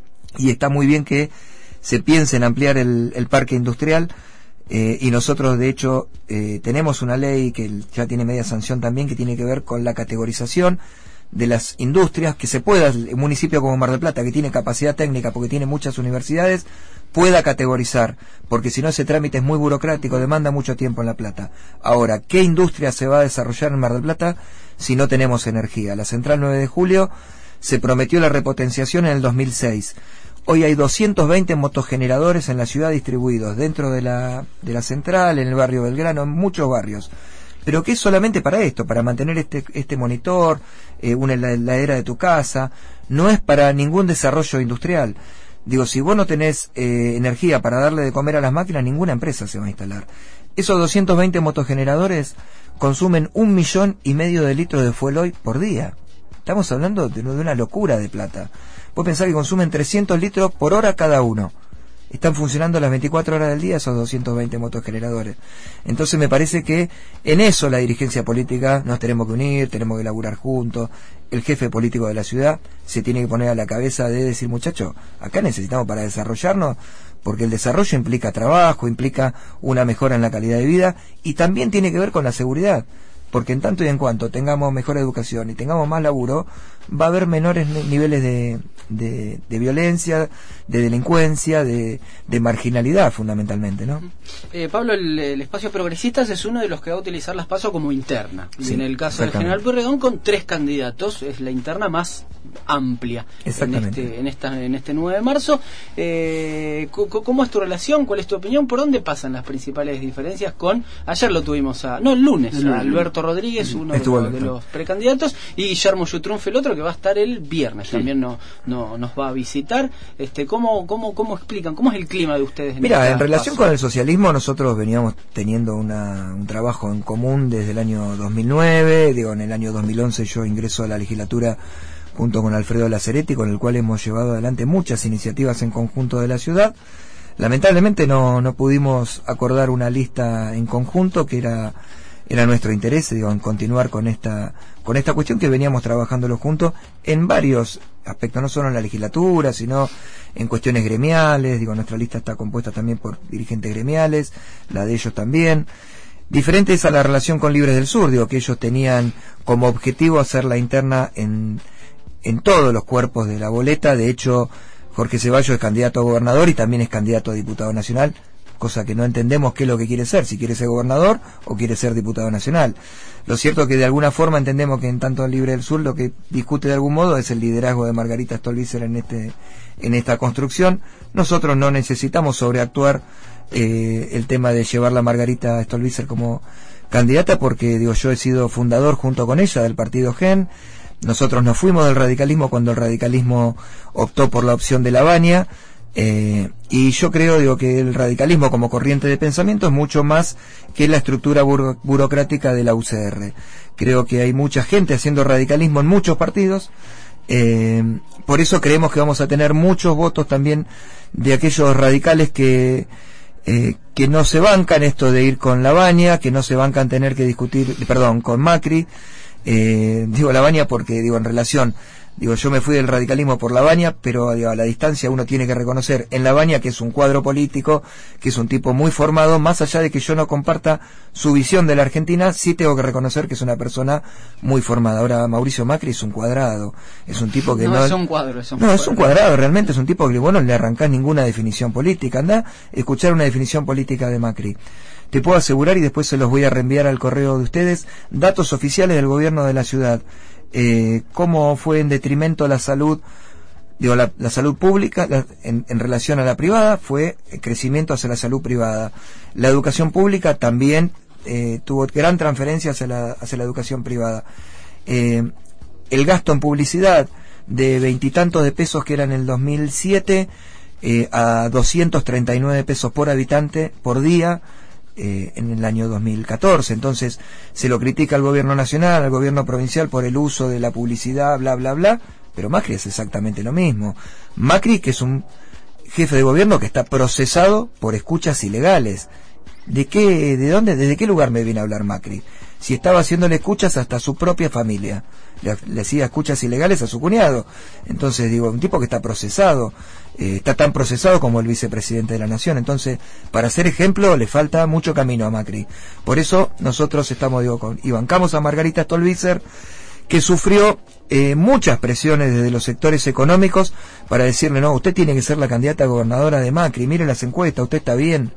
y está muy bien que se piense en ampliar el, el parque industrial, eh, y nosotros de hecho eh, tenemos una ley que ya tiene media sanción también, que tiene que ver con la categorización de las industrias, que se pueda, el municipio como Mar del Plata, que tiene capacidad técnica porque tiene muchas universidades, pueda categorizar, porque si no ese trámite es muy burocrático, demanda mucho tiempo en La Plata. Ahora, ¿qué industria se va a desarrollar en Mar del Plata si no tenemos energía? La central nueve de julio se prometió la repotenciación en el dos mil seis. Hoy hay doscientos veinte motogeneradores en la ciudad distribuidos dentro de la, de la central, en el barrio Belgrano, en muchos barrios. Pero que es solamente para esto, para mantener este este monitor, eh, una heladera de tu casa, no es para ningún desarrollo industrial. Digo, si vos no tenés eh, energía para darle de comer a las máquinas, ninguna empresa se va a instalar. Esos doscientos veinte motogeneradores consumen un millón y medio de litros de fuel oil por día. Estamos hablando de, de una locura de plata. Vos pensás que consumen trescientos litros por hora cada uno. Están funcionando las veinticuatro horas del día esos doscientos veinte motogeneradores. Entonces me parece que en eso la dirigencia política nos tenemos que unir, tenemos que laburar juntos. El jefe político de la ciudad se tiene que poner a la cabeza de decir, muchachos, acá necesitamos para desarrollarnos, porque el desarrollo implica trabajo, implica una mejora en la calidad de vida, y también tiene que ver con la seguridad, porque en tanto y en cuanto tengamos mejor educación y tengamos más laburo, va a haber menores niveles de, de, de violencia, de delincuencia, de, de marginalidad fundamentalmente, ¿no? Eh, Pablo, el, el espacio Progresistas es uno de los que va a utilizar las PASO como interna. Sí, en el caso del General Pueyrredón, con tres candidatos, es la interna más amplia en este, en, esta, en este nueve de marzo. Eh, ¿Cómo es tu relación? ¿Cuál es tu opinión? ¿Por dónde pasan las principales diferencias con, ayer lo tuvimos a, no, el lunes, el a Alberto Rodríguez, uno de los, de los precandidatos, y Guillermo Yutrunfe, el otro, que va a estar el viernes, sí. También no, no, nos va a visitar. Este, ¿cómo, cómo, ¿Cómo explican? ¿Cómo es el clima de ustedes? En Mira, en relación paso? con el socialismo, nosotros veníamos teniendo una, un trabajo en común desde el año dos mil nueve, digo, en el año dos mil once yo ingreso a la legislatura junto con Alfredo Laceretti, con el cual hemos llevado adelante muchas iniciativas en conjunto de la ciudad. Lamentablemente no, no pudimos acordar una lista en conjunto, que era era nuestro interés, digo, en continuar con esta con esta cuestión que veníamos trabajándolo juntos en varios aspectos, no solo en la legislatura, sino en cuestiones gremiales. Digo, nuestra lista está compuesta también por dirigentes gremiales, la de ellos también. Diferente es a la relación con Libres del Sur, digo, que ellos tenían como objetivo hacer la interna en, en todos los cuerpos de la boleta. De hecho, Jorge Ceballos es candidato a gobernador y también es candidato a diputado nacional, cosa que no entendemos qué es lo que quiere ser, si quiere ser gobernador o quiere ser diputado nacional. Lo cierto es que de alguna forma entendemos que en tanto Libre del Sur lo que discute de algún modo es el liderazgo de Margarita Stolbizer en este en esta construcción. Nosotros no necesitamos sobreactuar eh, el tema de llevarla a Margarita Stolbizer como candidata, porque digo, yo he sido fundador junto con ella del partido Gen. nosotros nos fuimos del radicalismo cuando el radicalismo optó por la opción de la Baña, eh, y yo creo, digo, que el radicalismo como corriente de pensamiento es mucho más que la estructura buro- burocrática de la U C R. Creo que hay mucha gente haciendo radicalismo en muchos partidos, eh, por eso creemos que vamos a tener muchos votos también de aquellos radicales que eh, que no se bancan esto de ir con la Baña, que no se bancan tener que discutir, perdón, con Macri. Eh, digo la Baña porque, digo, en relación, digo, yo me fui del radicalismo por la Baña, pero digo, a la distancia uno tiene que reconocer en la Baña que es un cuadro político, que es un tipo muy formado, más allá de que yo no comparta su visión de la Argentina, sí tengo que reconocer que es una persona muy formada. Ahora Mauricio Macri es un cuadrado, es un tipo que no... No es un cuadro, es un No, cuadro. es un cuadrado, realmente es un tipo que, bueno, le arrancás ninguna definición política. Anda a escuchar una definición política de Macri. Te puedo asegurar, y después se los voy a reenviar al correo de ustedes, datos oficiales del gobierno de la ciudad. Eh, cómo fue en detrimento la salud, digo, la, la salud pública la, en, en relación a la privada, fue crecimiento hacia la salud privada. La educación pública también eh, tuvo gran transferencia hacia la, hacia la educación privada. Eh, el gasto en publicidad de veintitantos de pesos que era en el dos mil siete eh, a doscientos treinta y nueve pesos por habitante por día Eh, en el año dos mil catorce. Entonces se lo critica al gobierno nacional, al gobierno provincial por el uso de la publicidad, bla bla bla, pero Macri es exactamente lo mismo. Macri, que es un jefe de gobierno que está procesado por escuchas ilegales. ¿De qué, de dónde, desde qué lugar me viene a hablar Macri? Si estaba haciéndole escuchas hasta a su propia familia, le, le hacía escuchas ilegales a su cuñado. Entonces, digo, un tipo que está procesado, eh, está tan procesado como el vicepresidente de la nación. Entonces, para ser ejemplo, le falta mucho camino a Macri. Por eso nosotros estamos, digo, con, y bancamos a Margarita Stolbizer, que sufrió eh, muchas presiones desde los sectores económicos para decirle, no, usted tiene que ser la candidata a gobernadora de Macri, mire las encuestas, usted está bien.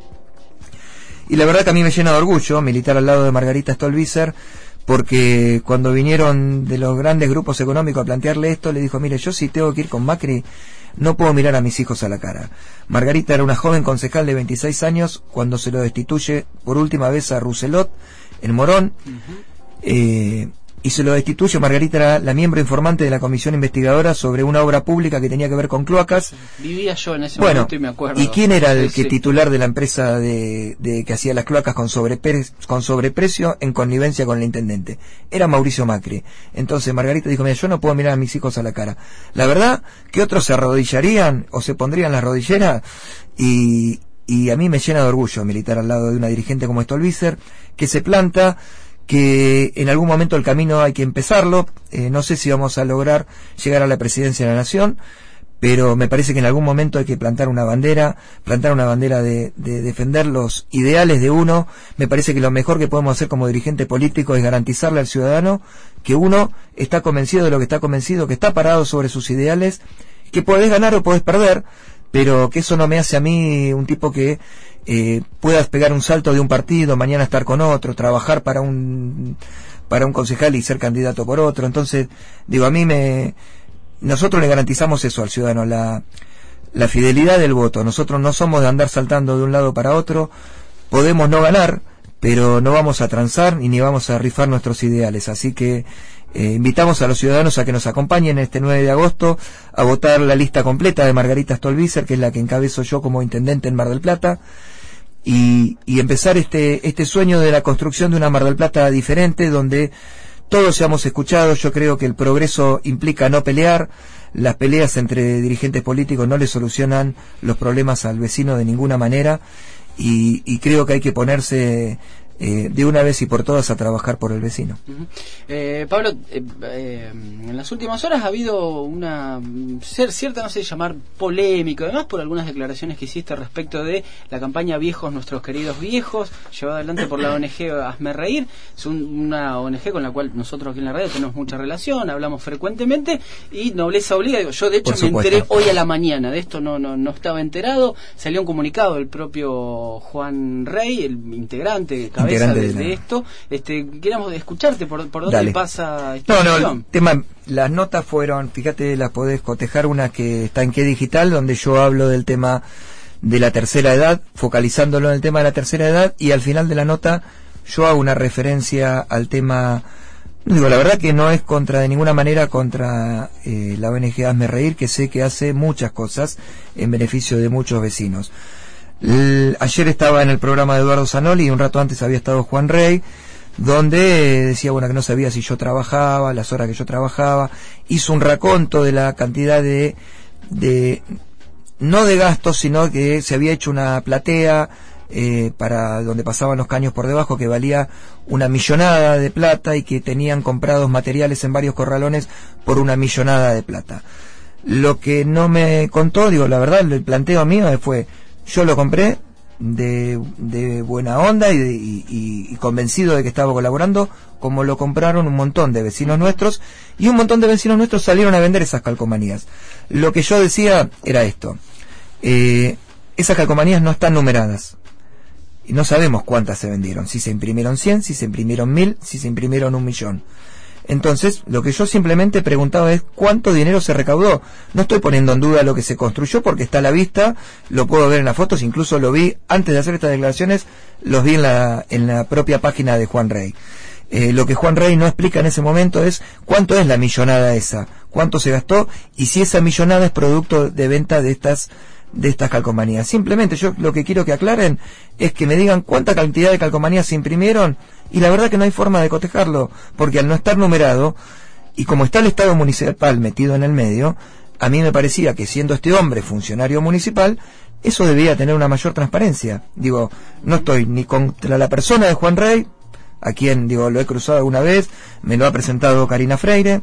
Y la verdad que a mí me llena de orgullo militar al lado de Margarita Stolbizer, porque cuando vinieron de los grandes grupos económicos a plantearle esto, le dijo, mire, yo si tengo que ir con Macri, no puedo mirar a mis hijos a la cara. Margarita era una joven concejal de veintiséis años cuando se lo destituye por última vez a Rousselot en Morón. Uh-huh. eh, y se lo destituye. Margarita era la miembro informante de la comisión investigadora sobre una obra pública que tenía que ver con cloacas. Vivía yo en ese bueno, momento y me acuerdo. ¿Y quién era el sí, que sí. titular de la empresa de, de que hacía las cloacas con, sobrepre, con sobreprecio en connivencia con el intendente? Era Mauricio Macri. Entonces Margarita dijo, mira, yo no puedo mirar a mis hijos a la cara. La verdad que otros se arrodillarían o se pondrían las rodilleras, y, y a mí me llena de orgullo militar al lado de una dirigente como Stolbizer, que se planta, que en algún momento el camino hay que empezarlo. Eh, no sé si vamos a lograr llegar a la presidencia de la nación, pero me parece que en algún momento hay que plantar una bandera, plantar una bandera de, de defender los ideales de uno. Me parece que lo mejor que podemos hacer como dirigente político es garantizarle al ciudadano que uno está convencido de lo que está convencido, que está parado sobre sus ideales, que podés ganar o podés perder, pero que eso no me hace a mí un tipo que eh, puedas pegar un salto de un partido, mañana estar con otro, trabajar para un para un concejal y ser candidato por otro. Entonces, digo, a mí me... Nosotros le garantizamos eso al ciudadano, la, la fidelidad del voto. Nosotros no somos de andar saltando de un lado para otro. Podemos no ganar, pero no vamos a transar y ni vamos a rifar nuestros ideales. Así que eh, invitamos a los ciudadanos a que nos acompañen este nueve de agosto a votar la lista completa de Margarita Stolbizer, que es la que encabezo yo como intendente en Mar del Plata, y, y empezar este, este sueño de la construcción de una Mar del Plata diferente, donde todos seamos escuchados. Yo creo que el progreso implica no pelear. Las peleas entre dirigentes políticos no le solucionan los problemas al vecino de ninguna manera, y, y creo que hay que ponerse eh, de una vez y por todas a trabajar por el vecino. Uh-huh. eh, Pablo, eh, eh, en las últimas horas ha habido una ser cierta, no sé llamar polémica, además por algunas declaraciones que hiciste respecto de la campaña Viejos, Nuestros Queridos Viejos, llevada adelante por la O N G Hazme Reír. Es un, una O N G con la cual nosotros aquí en la radio tenemos mucha relación, hablamos frecuentemente, y nobleza obliga. Digo, yo de hecho me enteré hoy a la mañana de esto, no, no, no estaba enterado. Salió un comunicado del propio Juan Rey, el integrante, cabeza de, de, de esto. Este, queríamos escucharte por, por dónde Dale. pasa esta No, cuestión. no, el tema, las notas fueron, fíjate, las podés cotejar, una que está en Qué Digital, donde yo hablo del tema de la tercera edad, focalizándolo en el tema de la tercera edad, y al final de la nota yo hago una referencia al tema Digo, la verdad que no es contra, de ninguna manera, contra eh, la O N G Hazme Reír, que sé que hace muchas cosas en beneficio de muchos vecinos. L- ayer estaba en el programa de Eduardo Zanoli y un rato antes había estado Juan Rey, donde decía, bueno, que no sabía si yo trabajaba, las horas que yo trabajaba, hizo un raconto de la cantidad de, de no de gastos, sino que se había hecho una platea eh, para donde pasaban los caños por debajo, que valía una millonada de plata y que tenían comprados materiales en varios corralones por una millonada de plata. Lo que no me contó, digo, la verdad, el planteo mío fue, yo lo compré de, de buena onda y, de, y, y, y convencido de que estaba colaborando, como lo compraron un montón de vecinos nuestros, y un montón de vecinos nuestros salieron a vender esas calcomanías. Lo que yo decía era esto, eh, esas calcomanías no están numeradas, y no sabemos cuántas se vendieron, si se imprimieron cien, si se imprimieron mil, si se imprimieron un millón. Entonces, lo que yo simplemente preguntaba es cuánto dinero se recaudó. No estoy poniendo en duda lo que se construyó porque está a la vista, lo puedo ver en las fotos, incluso lo vi antes de hacer estas declaraciones, los vi en la, en la propia página de Juan Rey. Eh, lo que Juan Rey no explica en ese momento es cuánto es la millonada esa, cuánto se gastó y si esa millonada es producto de venta de estas de estas calcomanías. Simplemente yo lo que quiero que aclaren es que me digan cuánta cantidad de calcomanías se imprimieron, y la verdad que no hay forma de cotejarlo, porque al no estar numerado, y como está el Estado municipal metido en el medio, a mí me parecía que siendo este hombre funcionario municipal, eso debía tener una mayor transparencia. Digo, no estoy ni contra la persona de Juan Rey, a quien, digo, lo he cruzado alguna vez, me lo ha presentado Karina Freire,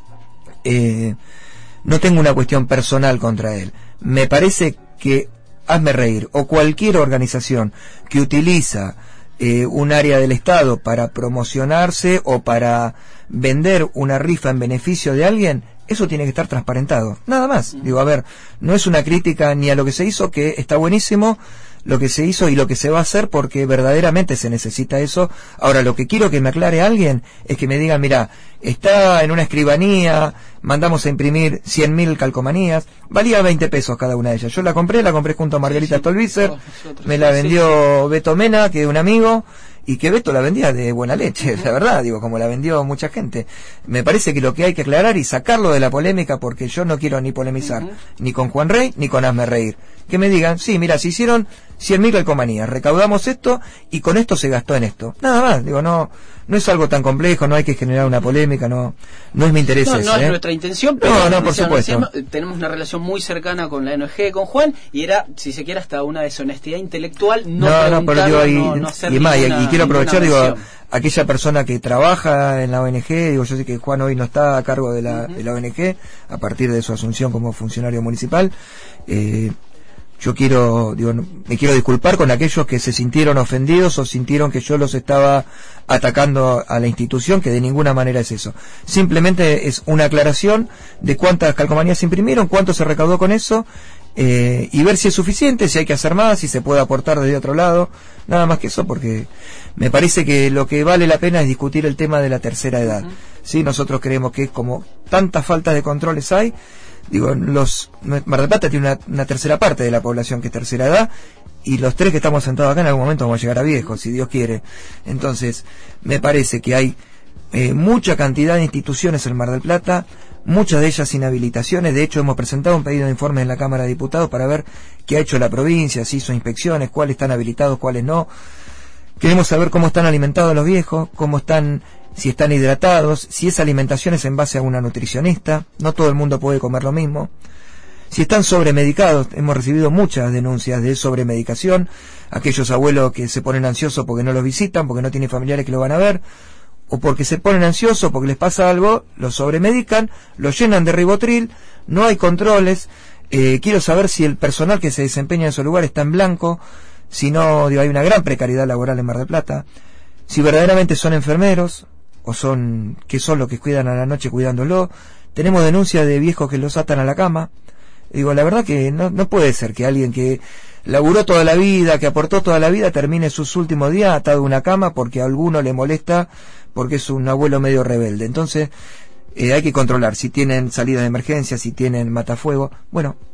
eh, no tengo una cuestión personal contra él. Me parece que Hazme Reír o cualquier organización que utiliza eh, un área del Estado para promocionarse o para vender una rifa en beneficio de alguien, eso tiene que estar transparentado, nada más. Digo, a ver, no es una crítica ni a lo que se hizo, que está buenísimo lo que se hizo y lo que se va a hacer, porque verdaderamente se necesita eso. Ahora, lo que quiero que me aclare alguien es que me diga, mira, está en una escribanía, mandamos a imprimir cien mil calcomanías, valía veinte pesos cada una de ellas. Yo la compré, la compré junto a Margarita Stolbizer, me la vendió Beto Mena, que es un amigo, y que Beto la vendía de buena leche, la verdad, digo, como la vendió mucha gente. Me parece que lo que hay que aclarar y sacarlo de la polémica, porque yo no quiero ni polemizar, uh-huh. ni con Juan Rey, ni con Hazme Reír. Que me digan, sí, mira, se hicieron cien mil calcomanías, recaudamos esto, y con esto se gastó en esto. Nada más, digo, no no es algo tan complejo, no hay que generar una polémica, no no es mi interés no, ese, no ¿eh? es nuestra intención, pero no, no, por supuesto. Decíamos, tenemos una relación muy cercana con la O N G, con Juan, y era, si se quiere, hasta una deshonestidad intelectual no no, no, pero digo, y, no, no y, más, ninguna, y quiero aprovechar, digo, mención. Aquella persona que trabaja en la O N G, digo, yo sé que Juan hoy no está a cargo de la, uh-huh. de la O N G, a partir de su asunción como funcionario municipal, eh, yo quiero, digo, me quiero disculpar con aquellos que se sintieron ofendidos o sintieron que yo los estaba atacando a la institución, que de ninguna manera es eso. Simplemente es una aclaración de cuántas calcomanías se imprimieron, cuánto se recaudó con eso, eh, y ver si es suficiente, si hay que hacer más, si se puede aportar desde otro lado, nada más que eso, porque me parece que lo que vale la pena es discutir el tema de la tercera edad. Uh-huh. ¿Sí? Nosotros creemos que como tantas faltas de controles hay, digo, los Mar del Plata tiene una, una tercera parte de la población que es tercera edad, y los tres que estamos sentados acá en algún momento vamos a llegar a viejos, si Dios quiere. Entonces, me parece que hay eh, mucha cantidad de instituciones en Mar del Plata, muchas de ellas sin habilitaciones. De hecho, hemos presentado un pedido de informe en la Cámara de Diputados para ver qué ha hecho la provincia, si hizo inspecciones, cuáles están habilitados, cuáles no. Queremos saber cómo están alimentados los viejos, cómo están, si están hidratados, si esa alimentación es en base a una nutricionista, no todo el mundo puede comer lo mismo. Si están sobremedicados, hemos recibido muchas denuncias de sobremedicación, aquellos abuelos que se ponen ansiosos porque no los visitan, porque no tienen familiares que lo van a ver, o porque se ponen ansiosos porque les pasa algo, los sobremedican, los llenan de ribotril, no hay controles. Eh, quiero saber si el personal que se desempeña en esos lugares está en blanco, si no, digo, hay una gran precariedad laboral en Mar del Plata, si verdaderamente son enfermeros, o son, que son los que cuidan a la noche cuidándolo. Tenemos denuncias de viejos que los atan a la cama. Digo, la verdad que no, no puede ser que alguien que laburó toda la vida, que aportó toda la vida, termine sus últimos días atado a una cama porque a alguno le molesta, porque es un abuelo medio rebelde. Entonces, eh, hay que controlar si tienen salida de emergencia, si tienen matafuego. Bueno,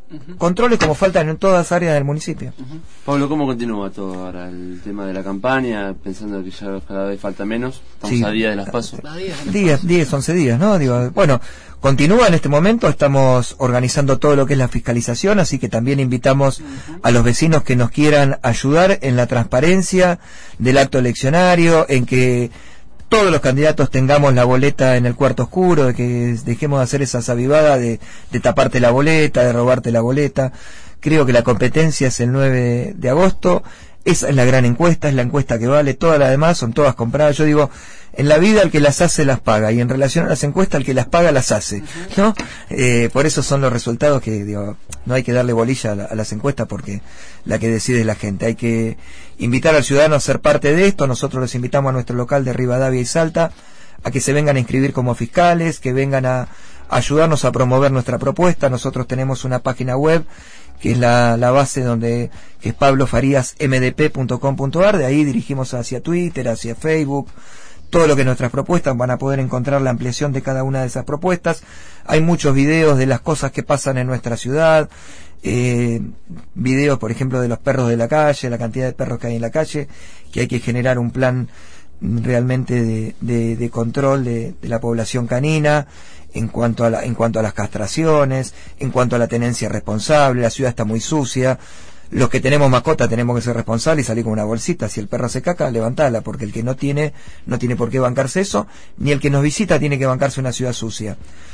Uh-huh. Controles como faltan en todas las áreas del municipio. Uh-huh. Pablo, ¿cómo continúa todo ahora el tema de la campaña? Pensando que ya cada vez falta menos. Estamos sí. a días de las PASO. diez, diez, once días, ¿no? Digo, bueno, continúa en este momento, estamos organizando todo lo que es la fiscalización, así que también invitamos uh-huh. a los vecinos que nos quieran ayudar en la transparencia del acto eleccionario, en que todos los candidatos tengamos la boleta en el cuarto oscuro, de que dejemos de hacer esa avivada de, de taparte la boleta, de robarte la boleta. Creo que la competencia es el nueve de agosto, esa es la gran encuesta, es la encuesta que vale, todas las demás son todas compradas. Yo digo, en la vida el que las hace las paga, y en relación a las encuestas el que las paga las hace, ¿no? Eh, por eso son los resultados que, digo, no hay que darle bolilla a, la, a las encuestas, porque la que decide es la gente. Hay que invitar al ciudadano a ser parte de esto. Nosotros les invitamos a nuestro local de Rivadavia y Salta a que se vengan a inscribir como fiscales, que vengan a, a ayudarnos a promover nuestra propuesta. Nosotros tenemos una página web que es la, la base donde, que es pablo farías m d p punto com punto a r, de ahí dirigimos hacia Twitter, hacia Facebook, todo lo que nuestras propuestas, van a poder encontrar la ampliación de cada una de esas propuestas. Hay muchos videos de las cosas que pasan en nuestra ciudad, eh, videos por ejemplo de los perros de la calle, la cantidad de perros que hay en la calle, que hay que generar un plan realmente de, de, de control de, de la población canina, en cuanto a la, en cuanto a las castraciones, en cuanto a la tenencia responsable. La ciudad está muy sucia. Los que tenemos mascota tenemos que ser responsables y salir con una bolsita. Si el perro se caca, levantala, porque el que no tiene, no tiene por qué bancarse eso, ni el que nos visita tiene que bancarse una ciudad sucia.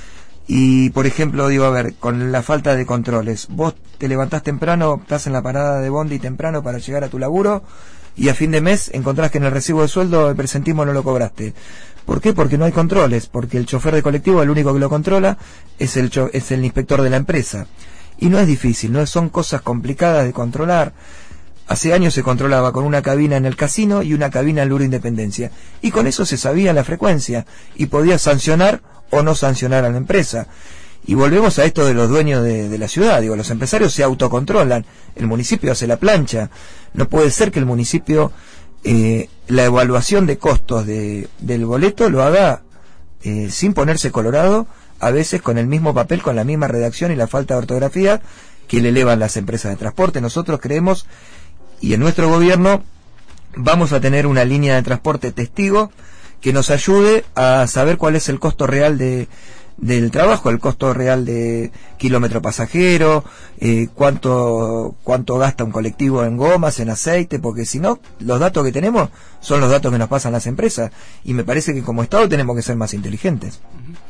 Y, por ejemplo, digo, a ver, con la falta de controles, vos te levantás temprano, estás en la parada de bondi temprano para llegar a tu laburo, y a fin de mes encontrás que en el recibo de sueldo el presentismo no lo cobraste. ¿Por qué? Porque no hay controles, porque el chofer de colectivo, el único que lo controla, es el, cho- es el inspector de la empresa. Y no es difícil, no son cosas complicadas de controlar. Hace años se controlaba con una cabina en el casino y una cabina en Luro Independencia. Y con eso se sabía la frecuencia y podía sancionar o no sancionar a la empresa. Y volvemos a esto de los dueños de, de la ciudad. Digo, los empresarios se autocontrolan, el municipio hace la plancha. No puede ser que el municipio eh, la evaluación de costos de, del boleto lo haga eh, sin ponerse colorado, a veces con el mismo papel, con la misma redacción y la falta de ortografía que le elevan las empresas de transporte. Nosotros creemos, y en nuestro gobierno vamos a tener una línea de transporte testigo que nos ayude a saber cuál es el costo real de del trabajo, el costo real de kilómetro pasajero, eh, cuánto cuánto gasta un colectivo en gomas, en aceite, porque si no, los datos que tenemos son los datos que nos pasan las empresas, y me parece que como Estado tenemos que ser más inteligentes.